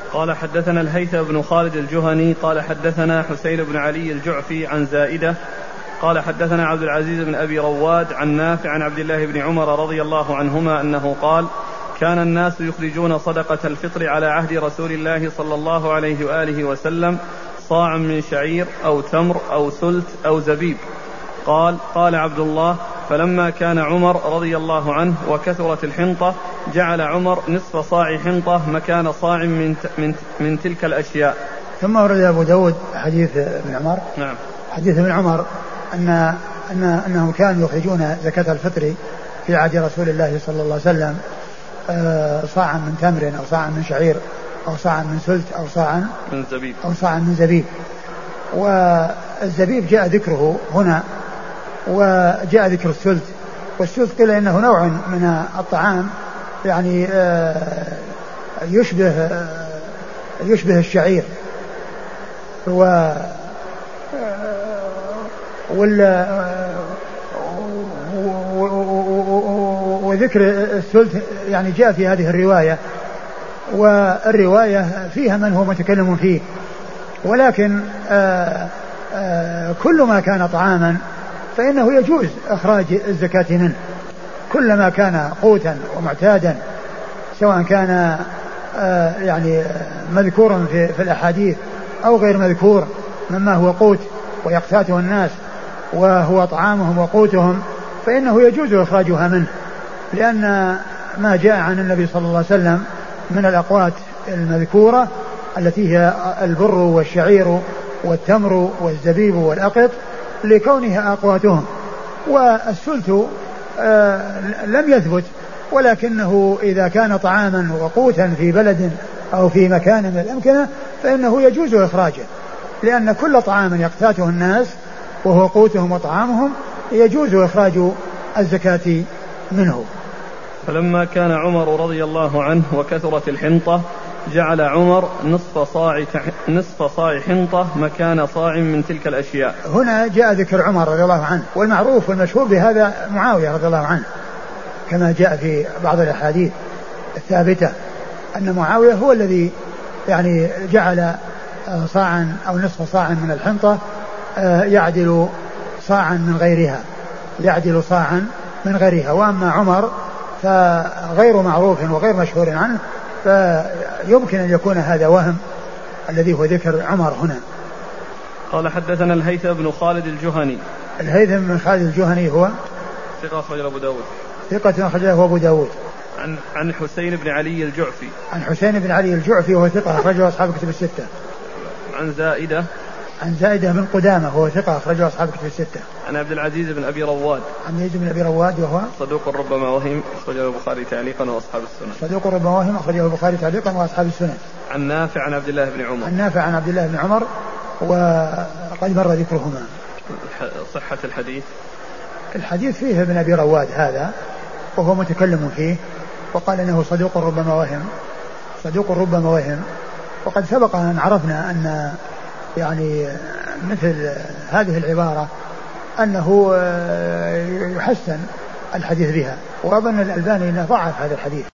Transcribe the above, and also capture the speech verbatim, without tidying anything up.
قال حدثنا الهيثم بن خالد الجهني قال حدثنا حسين بن علي الجعفي عن زائدة قال حدثنا عبد العزيز بن أبي رواد عن نافع عن عبد الله بن عمر رضي الله عنهما أنه قال كان الناس يخرجون صدقة الفطر على عهد رسول الله صلى الله عليه وآله وسلم صاع من شعير أو تمر أو سلت أو زبيب. قال قال عبد الله فلما كان عمر رضي الله عنه وكثرت الحنطة جعل عمر نصف صاع حنطة مكان صاع من, من, من تلك الأشياء. ثم ورد أبو داود حديث ابن عمر. نعم. حديث ابن عمر أن أن أنهم كانوا يخرجون زكاة الفطر في عهد رسول الله صلى الله عليه وسلم صاعا من تمر أو صاعا من شعير أو صاعا من سلت أو صاعا من زبيب أو صاعا من زبيب. والزبيب جاء ذكره هنا وجاء ذكر السلت، والسلت قيل إنه نوع من الطعام يعني يشبه يشبه الشعير و وذكر السلت يعني جاء في هذه الرواية، والرواية فيها من هو متكلم فيه، ولكن آآ آآ كل ما كان طعاما فإنه يجوز إخراج الزكاة منه، كلما كان قوتا ومعتادا سواء كان يعني مذكورا في, في الأحاديث أو غير مذكور مما هو قوت ويقتاته الناس وهو طعامهم وقوتهم فإنه يجوز إخراجها منه، لأن ما جاء عن النبي صلى الله عليه وسلم من الأقوات المذكورة التي هي البر والشعير والتمر والزبيب والأقط لكونها أقواتهم. والسلت آه لم يثبت، ولكنه إذا كان طعاما وقوتا في بلد أو في مكان من الأمكنة فإنه يجوز إخراجه، لأن كل طعام يقتاته الناس وهو قوتهم وطعامهم يجوز إخراج الزكاة منه. فلما كان عمر رضي الله عنه وكثرت الحنطة جعل عمر نصف صاع نصف صاع حنطة مكان صاع من تلك الأشياء. هنا جاء ذكر عمر رضي الله عنه، والمعروف والمشهور بهذا معاوية رضي الله عنه كما جاء في بعض الأحاديث الثابتة أن معاوية هو الذي يعني جعل صاعا أو نصف صاع من الحنطة يعدل صاعا من غيرها يعدل صاعا من غيرها. وأما عمر فغير معروف وغير مشهور عنه، فيمكن أن يكون هذا وهم الذي هو ذكر عمر هنا. قال حدثنا الهيثم بن خالد الجهني. الهيثم بن خالد الجهني هو ثقة أخرجه أبو داود. ثقة أخرجه أبو داود. عن عن حسين بن علي الجعفي. عن حسين بن علي الجعفي وهو ثقة أخرجه أصحاب الكتب الستة. عن زائدة. عن زائدة بن قدامة وهو ثقة أخرجه أصحاب الكتب الستة. عن عبد العزيز بن أبي رواد. عن عبد العزيز بن أبي رواد وهو صدوق ربما وهم أخرجه البخاري تعليقا وأصحاب السنن. صدوق ربما وهم أخرجه البخاري تعليقا وأصحاب السنن. عن نافع عن عبد الله بن عمر. عن نافع عن عبد الله بن عمر وقد مر ذكرهما. صحة الحديث. الحديث فيه ابن أبي رواد هذا وهو متكلم فيه، وقال إنه صدوق ربما وهم صدوق ربما وهم وقد سبق أن عرفنا أن يعني مثل هذه العبارة أنه يحسن الحديث بها، وأظن الألباني أنه ضعف هذا الحديث.